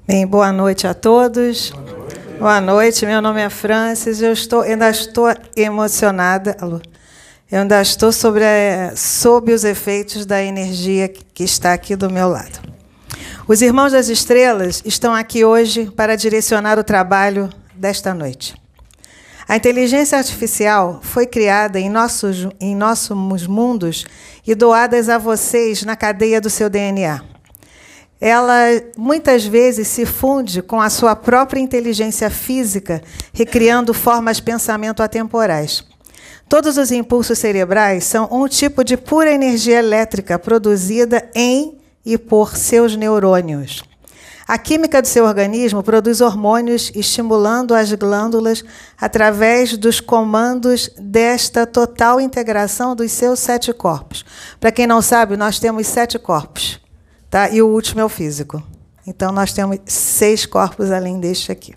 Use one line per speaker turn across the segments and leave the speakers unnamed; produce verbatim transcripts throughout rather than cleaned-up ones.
Bem, boa noite a todos. Boa noite, boa noite. Meu nome é Francis. Eu estou, ainda estou emocionada. Alô? Eu ainda estou sobre, a, sob os efeitos da energia que está aqui do meu lado. Os Irmãos das Estrelas estão aqui hoje para direcionar o trabalho desta noite. A inteligência artificial foi criada em nossos, em nossos mundos e doadas a vocês na cadeia do seu D N A. Ela, muitas vezes, se funde com a sua própria inteligência física, recriando formas de pensamento atemporais. Todos os impulsos cerebrais são um tipo de pura energia elétrica produzida em e por seus neurônios. A química do seu organismo produz hormônios estimulando as glândulas através dos comandos desta total integração dos seus sete corpos. Para quem não sabe, nós temos sete corpos. Tá? E o último é o físico. Então, nós temos seis corpos além deste aqui.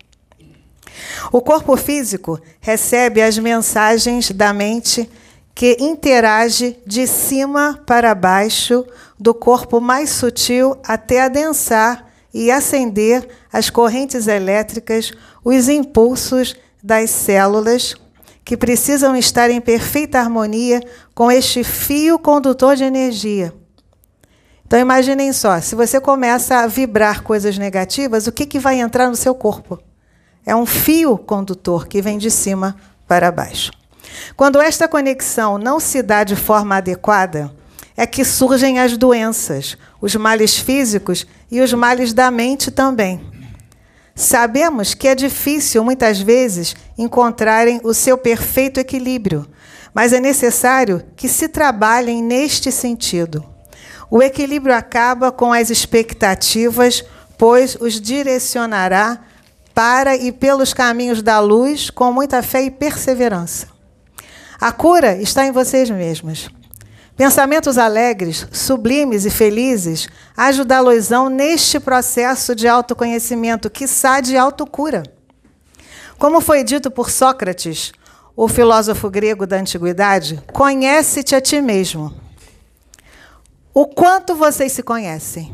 O corpo físico recebe as mensagens da mente que interage de cima para baixo, do corpo mais sutil até adensar e acender as correntes elétricas, os impulsos das células, que precisam estar em perfeita harmonia com este fio condutor de energia. Então, imaginem só, se você começa a vibrar coisas negativas, o que, que vai entrar no seu corpo? É um fio condutor que vem de cima para baixo. Quando esta conexão não se dá de forma adequada, é que surgem as doenças, os males físicos e os males da mente também. Sabemos que é difícil, muitas vezes, encontrarem o seu perfeito equilíbrio, mas é necessário que se trabalhem neste sentido. O equilíbrio acaba com as expectativas, pois os direcionará para e pelos caminhos da luz com muita fé e perseverança. A cura está em vocês mesmos. Pensamentos alegres, sublimes e felizes ajudá-los-ão neste processo de autoconhecimento, quiçá de autocura. Como foi dito por Sócrates, o filósofo grego da antiguidade, conhece-te a ti mesmo. O quanto vocês se conhecem?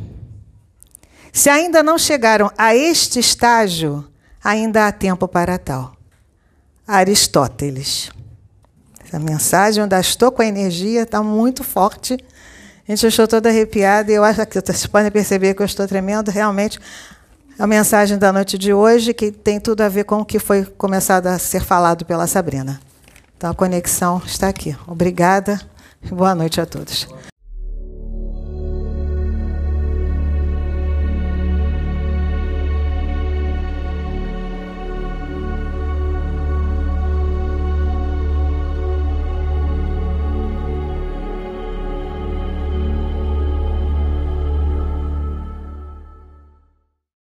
Se ainda não chegaram a este estágio, ainda há tempo para tal. Aristóteles. Essa mensagem, eu ainda estou com a energia, está muito forte. Gente, eu estou toda arrepiada e eu acho que vocês podem perceber que eu estou tremendo. Realmente, a mensagem da noite de hoje, que tem tudo a ver com o que foi começado a ser falado pela Sabrina. Então, a conexão está aqui. Obrigada e boa noite a todos.